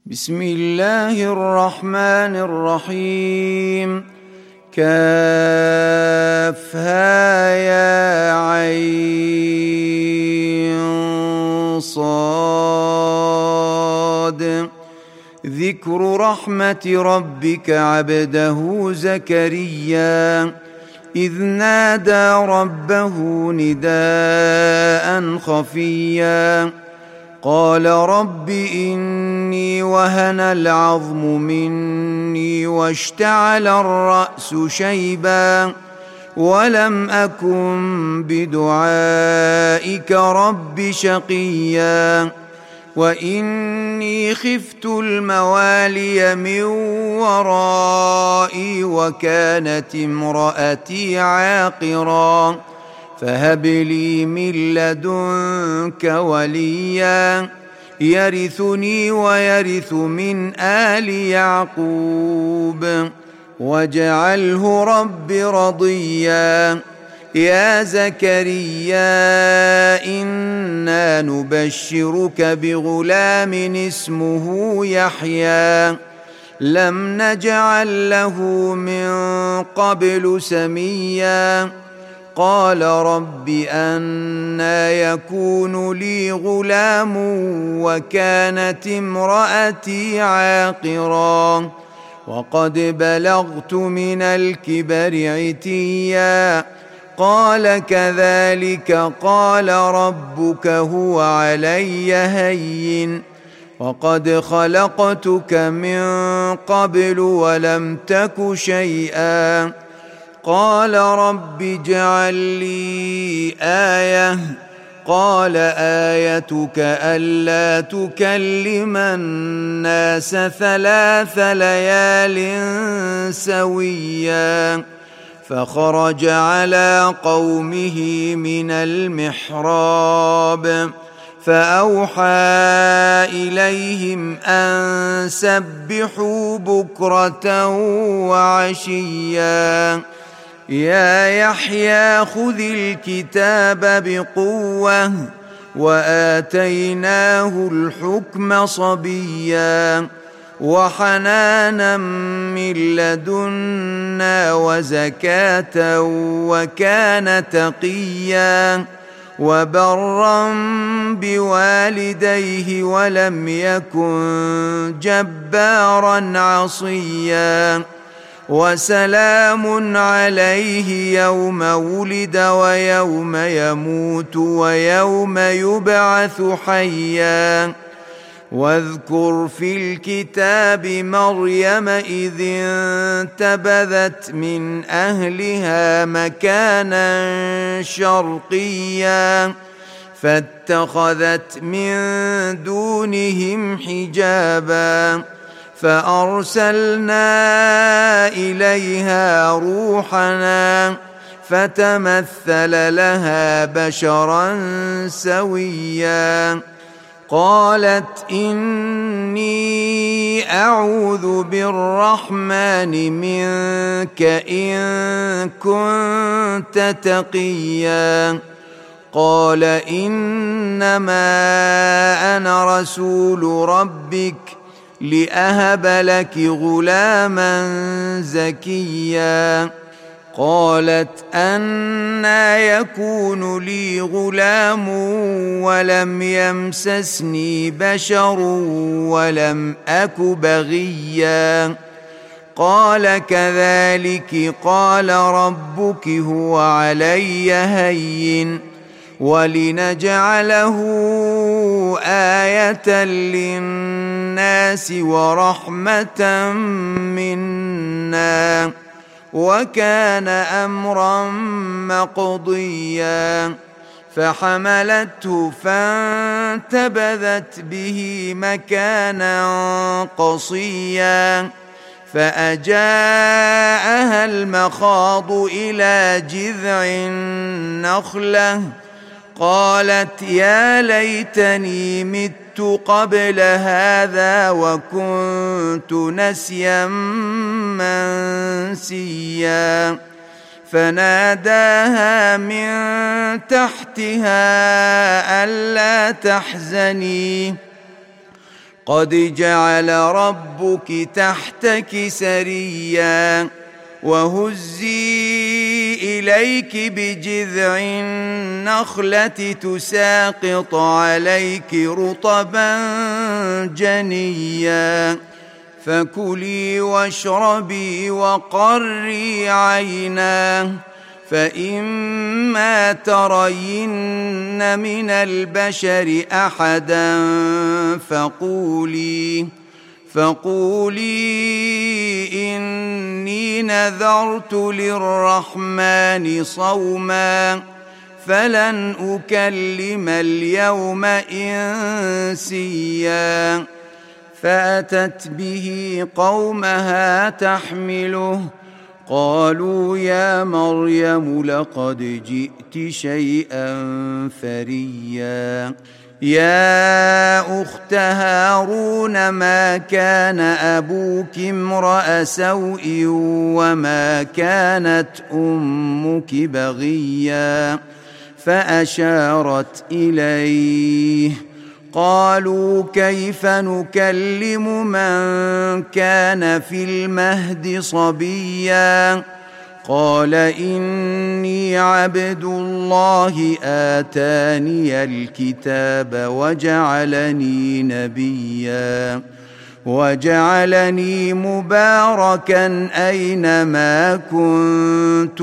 بسم الله الرحمن الرحيم. كافها يا عين صاد. ذكر رحمة ربك عبده زكريا إذ نادى ربه نداء خفيا قال رب إني وهن العظم مني واشتعل الرأس شيبا ولم أكن بدعائك رب شقيا وإني خفت الموالي من ورائي وكانت امرأتي عاقرا فهب لي من لدنك وليا يرثني ويرث من آل يعقوب واجعله رب رضيا. يا زكريا إنا نبشرك بغلام اسمه يحيى لم نجعل له من قبل سميا قال رب أنى يكون لي غلام وكانت امرأتي عاقرا وقد بلغت من الكبر عتيا قال كذلك قال ربك هو علي هين وقد خلقتك من قبل ولم تك شيئا قال رب اجعل لي آية قال آيتك ألا تكلم الناس 3 ليال سويا فخرج على قومه من المحراب فأوحى إليهم أن سبحوا بكرة وعشيا يا يحيى خذ الكتاب بقوة وآتيناه الحكم صبيا وحنانا من لدنا وزكاة وكان تقيا وبرا بوالديه ولم يكن جبارا عصيا وسلام عليه يوم ولد ويوم يموت ويوم يبعث حيا واذكر في الكتاب مريم إذ انتبذت من أهلها مكانا شرقيا فاتخذت من دونهم حجابا فأرسلنا إليها روحنا فتمثل لها بشرا سويا قالت إني أعوذ بالرحمن منك إن كنت تقيا قال إنما أنا رسول ربك لأهب لك غلاما زكيا قالت أنى يكون لي غلام ولم يمسسني بشر ولم أك بغيا قال كذلك قال ربك هو علي هين ولنجعله آية للناس ورحمة منا وكان أمرا مقضيا فحملته فانتبذت به مكانا قصيا فأجاءها المخاض إلى جذع النخلة قالت يا ليتني مت قبل هذا وكنت نسيا منسيا فناداها من تحتها ألا تحزني قد جعل ربك تحتك سريا وهزي إليك بجذع النخلة تساقط عليك رطبا جنيا فكلي واشربي وقري عينا فإما ترين من البشر أحدا فقولي إني نذرت للرحمن صوما فلن أكلم اليوم إنسيا فأتت به قومها تحمله قالوا يا مريم لقد جئت شيئا فريا يا أخت هارون ما كان أبوك امرأ سوء وما كانت أمك بغيا فأشارت إليه قالوا كيف نكلم من كان في المهد صبيا قال إني عبد الله آتاني الكتاب وجعلني نبيا وجعلني مباركا أينما كنت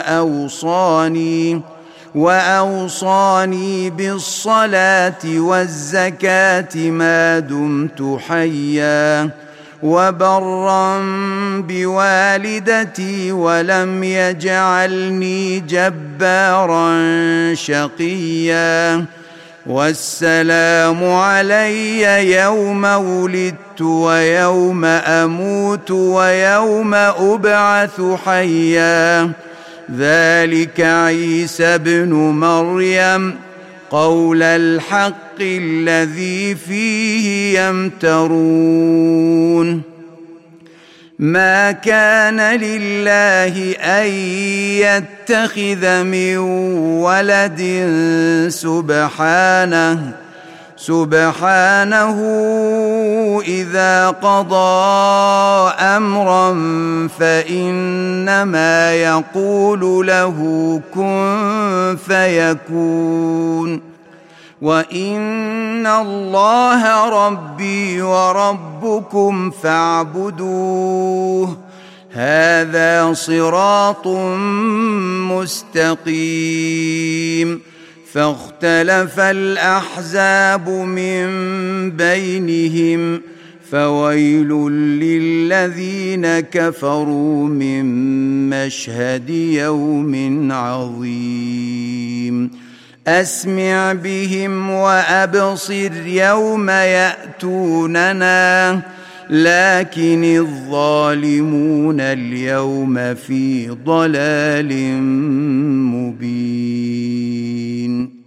وأوصاني بالصلاة والزكاة ما دمت حيا وبرا بوالدتي ولم يجعلني جبارا شقيا والسلام علي يوم ولدت ويوم أموت ويوم أبعث حيا ذلك عيسى بن مريم قول الحق الذي فيه يمترون ما كان لله أن يتخذ من ولد سبحانه إذا قضى أمرا فإنما يقول له كن فيكون وإن الله ربي وربكم فاعبدوه هذا صراط مستقيم فاختلف الأحزاب من بينهم فويل للذين كفروا من مشهد يوم عظيم أسمع بهم وأبصر يوم يأتوننا لكن الظالمون اليوم في ضلال مبين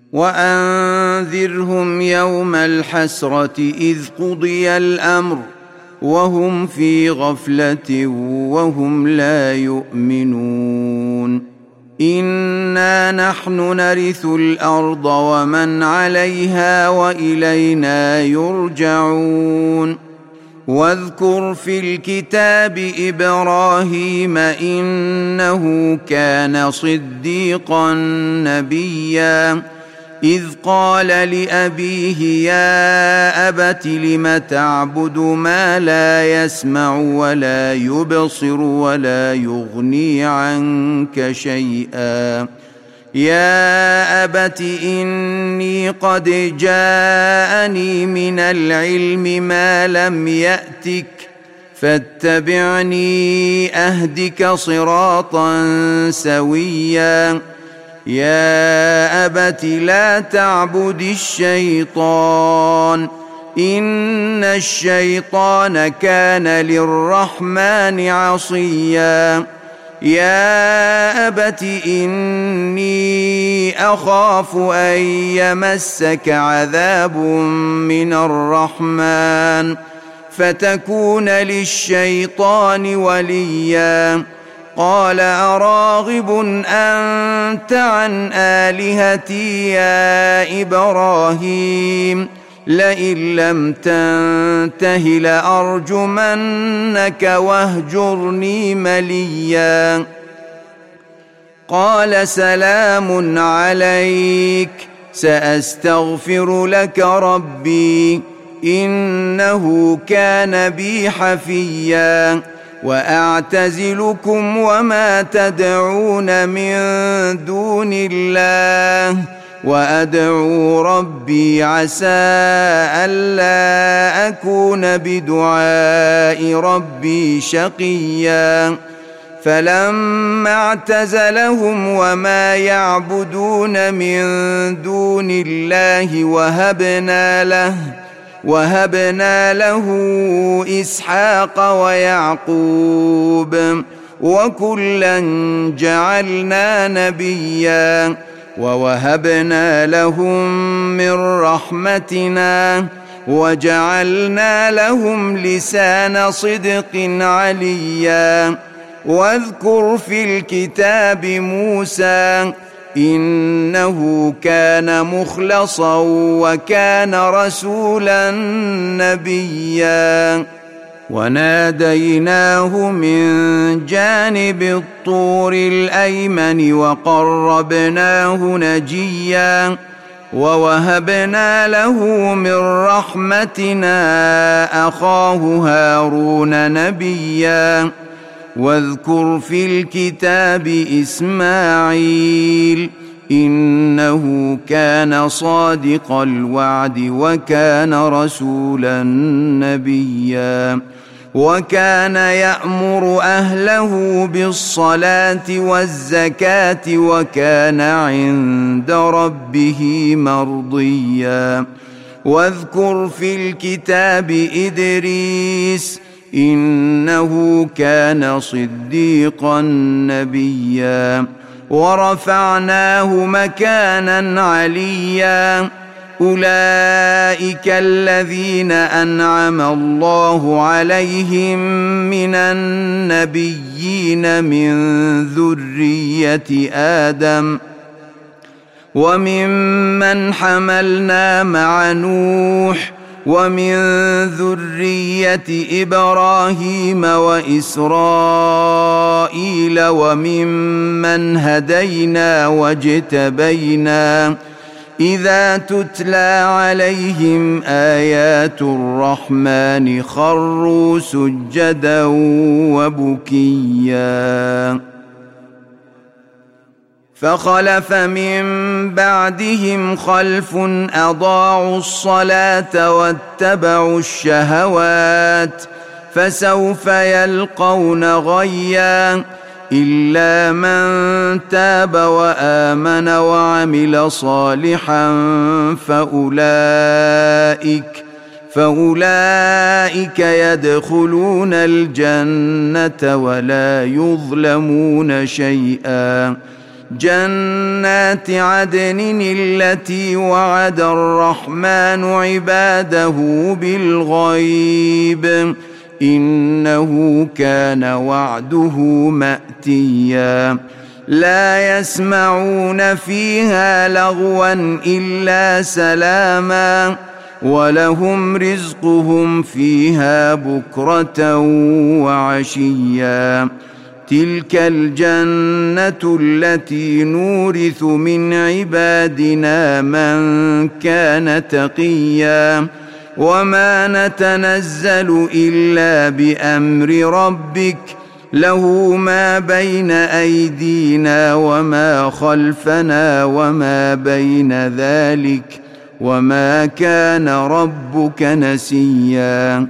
وأنذرهم يوم الحسرة إذ قضي الأمر وهم في غفلة وهم لا يؤمنون إنا نحن نرث الأرض ومن عليها وإلينا يرجعون واذكر في الكتاب إبراهيم إنه كان صديقا نبيا إذ قال لأبيه يا أبت لم تعبد ما لا يسمع ولا يبصر ولا يغني عنك شيئا يا أبت إني قد جاءني من العلم ما لم يأتك فاتبعني أهدك صراطا سويا يا أبت لا تعبد الشيطان إن الشيطان كان للرحمن عصيا يا أبت إني أخاف أن يمسك عذاب من الرحمن فتكون للشيطان وليا قال أراغب أنت عن آلهتي يا إبراهيم لئن لم تنته لأرجمنك واهجرني مليا. قال سلام عليك سأستغفر لك ربي إنه كان بي حفيا. وأعتزلكم وما تدعون من دون الله وأدعو ربي عسى ألا أكون بدعاء ربي شقيا. فلما اعتزلهم وما يعبدون من دون الله وهبنا له إسحاق ويعقوب وكلا جعلنا نبيا. ووهبنا لهم من رحمتنا وجعلنا لهم لسان صدق عليا. واذكر في الكتاب موسى إنه كان مخلصا وكان رسولا نبيا. وناديناه من جانب الطور الأيمن وقربناه نجيا. ووهبنا له من رحمتنا أخاه هارون نبيا. واذكر في الكتاب إسماعيل إنه كان صادق الوعد وكان رسولا نبيا. وكان يأمر أهله بالصلاة والزكاة وكان عند ربه مرضيا. واذكر في الكتاب إدريس إنه كان صديقا نبيا. ورفعناه مكانا عليا. أولئك الذين أنعم الله عليهم من النبيين من ذرية آدم وممن حملنا مع نوح ومن ذرية إبراهيم وإسرائيل وممن هدينا واجتبينا إذا تتلى عليهم آيات الرحمن خروا سجدا وبكيا. فخلف من بعدهم خلف أضاعوا الصلاة واتبعوا الشهوات فسوف يلقون غيا. إلا من تاب وآمن وعمل صالحا فأولئك يدخلون الجنة ولا يظلمون شيئا. جنات عدن التي وعد الرحمن عباده بالغيب إنه كان وعده مأتيا. لا يسمعون فيها لغوا إلا سلاما ولهم رزقهم فيها بكرة وعشيا. تلك الجنة التي نورث من عبادنا من كان تقيا. وما نتنزل إلا بأمر ربك له ما بين أيدينا وما خلفنا وما بين ذلك وما كان ربك نسيا.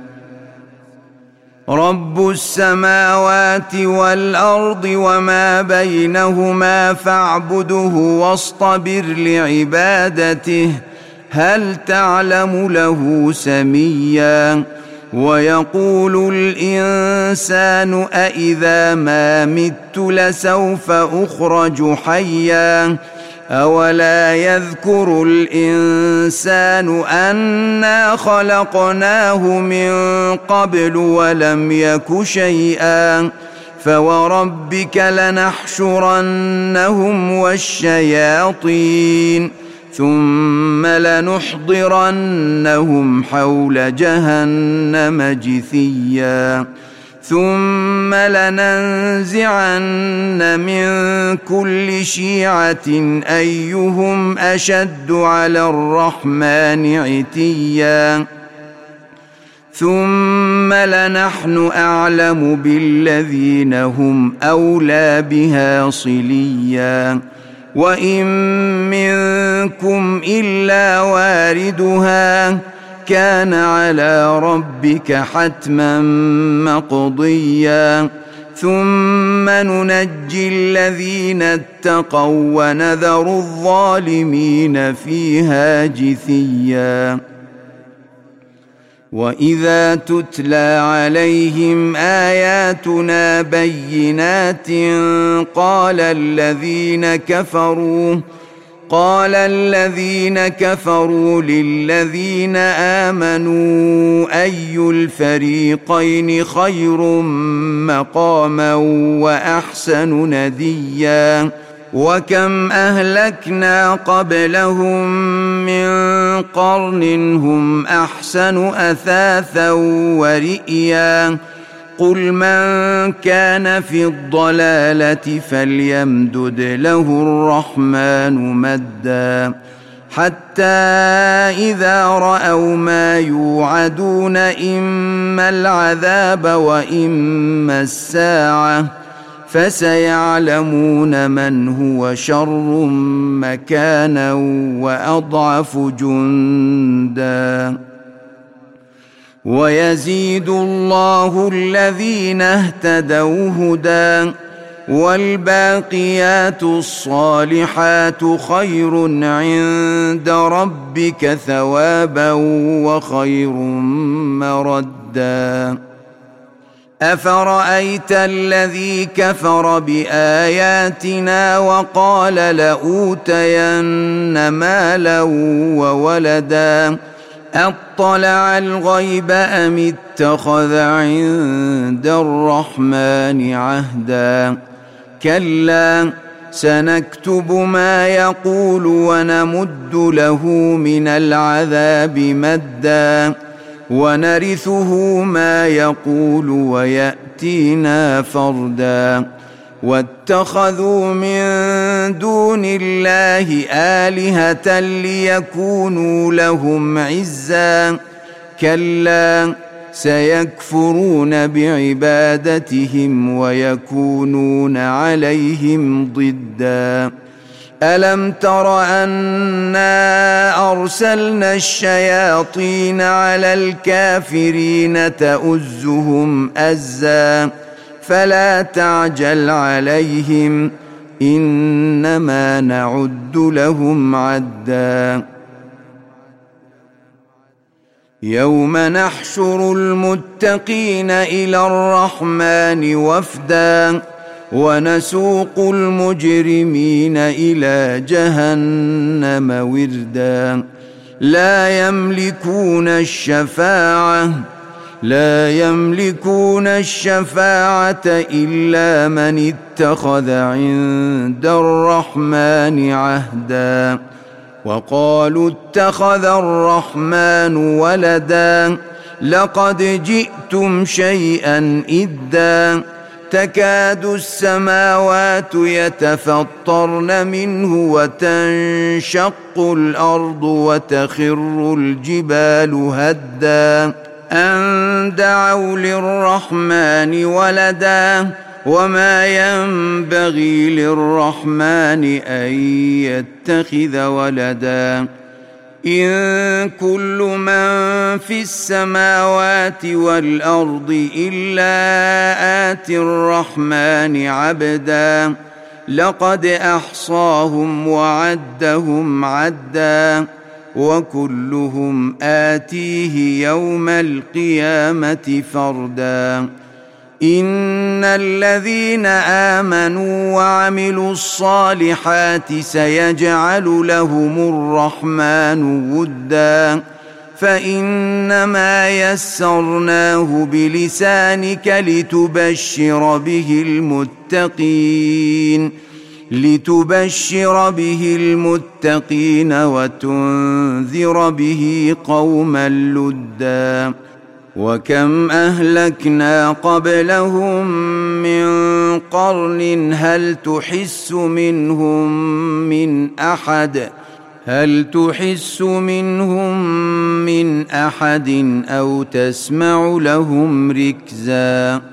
رب السماوات والأرض وما بينهما فاعبده واصطبر لعبادته هل تعلم له سميا. ويقول الإنسان أإذا ما مت لسوف أخرج حيا. أولا يذكر الإنسان أنا خلقناه من قبل ولم يك شيئا. فوربك لنحشرنهم والشياطين ثم لنحضرنهم حول جهنم جثيا ثم لننزعن من كل شيعة أيهم أشد على الرحمن عتيا ثم لنحن أعلم بالذين هم أولى بها صليا وإن منكم إلا واردها كان على ربك حتما مقضيا ثم ننجي الذين اتقوا ونذر الظالمين فيها جثيا وإذا تتلى عليهم آياتنا بينات قال الذين كفروا للذين آمنوا أي الفريقين خير مقاما وأحسن نديا وكم أهلكنا قبلهم من قرن هم أحسن أثاثا ورئيا قل من كان في الضلالة فليمدد له الرحمن مدا حتى إذا رأوا ما يوعدون إما العذاب وإما الساعة فسيعلمون من هو شر مكانا وأضعف جندا ويزيد الله الذين اهتدوا هدى والباقيات الصالحات خير عند ربك ثوابا وخير مردا أفرأيت الذي كفر بآياتنا وقال لأوتين مالا وولدا أطلع الغيب أم اتخذ عند الرحمن عهدا كلا سنكتب ما يقول ونمد له من العذاب مدا ونرثه ما يقول ويأتينا فردا واتخذوا من دون الله آلهة ليكونوا لهم عزا كلا سيكفرون بعبادتهم ويكونون عليهم ضدا ألم تر أنا أرسلنا الشياطين على الكافرين تؤزهم أزا فلا تعجل عليهم إنما نعد لهم عدا يوم نحشر المتقين إلى الرحمن وفدا ونسوق المجرمين إلى جهنم وردا لا يملكون الشفاعة إلا من اتخذ عند الرحمن عهدا وقالوا اتخذ الرحمن ولدا لقد جئتم شيئا إدا تكاد السماوات يتفطرن منه وتنشق الأرض وتخر الجبال هدا أن دعوا للرحمن ولدا وما ينبغي للرحمن أن يتخذ ولدا إن كل من في السماوات والأرض إلا آتي الرحمن عبدا لقد أحصاهم وعدهم عدا وكلهم آتيه يوم القيامة فردا إن الذين آمنوا وعملوا الصالحات سيجعل لهم الرحمن ودا فإنما يسرناه بلسانك لتبشر به المتقين لتبشر به المتقين وتنذر به قوما لدا وكم أهلكنا قبلهم من قرن هل تحس منهم من أحد أو تسمع لهم ركزا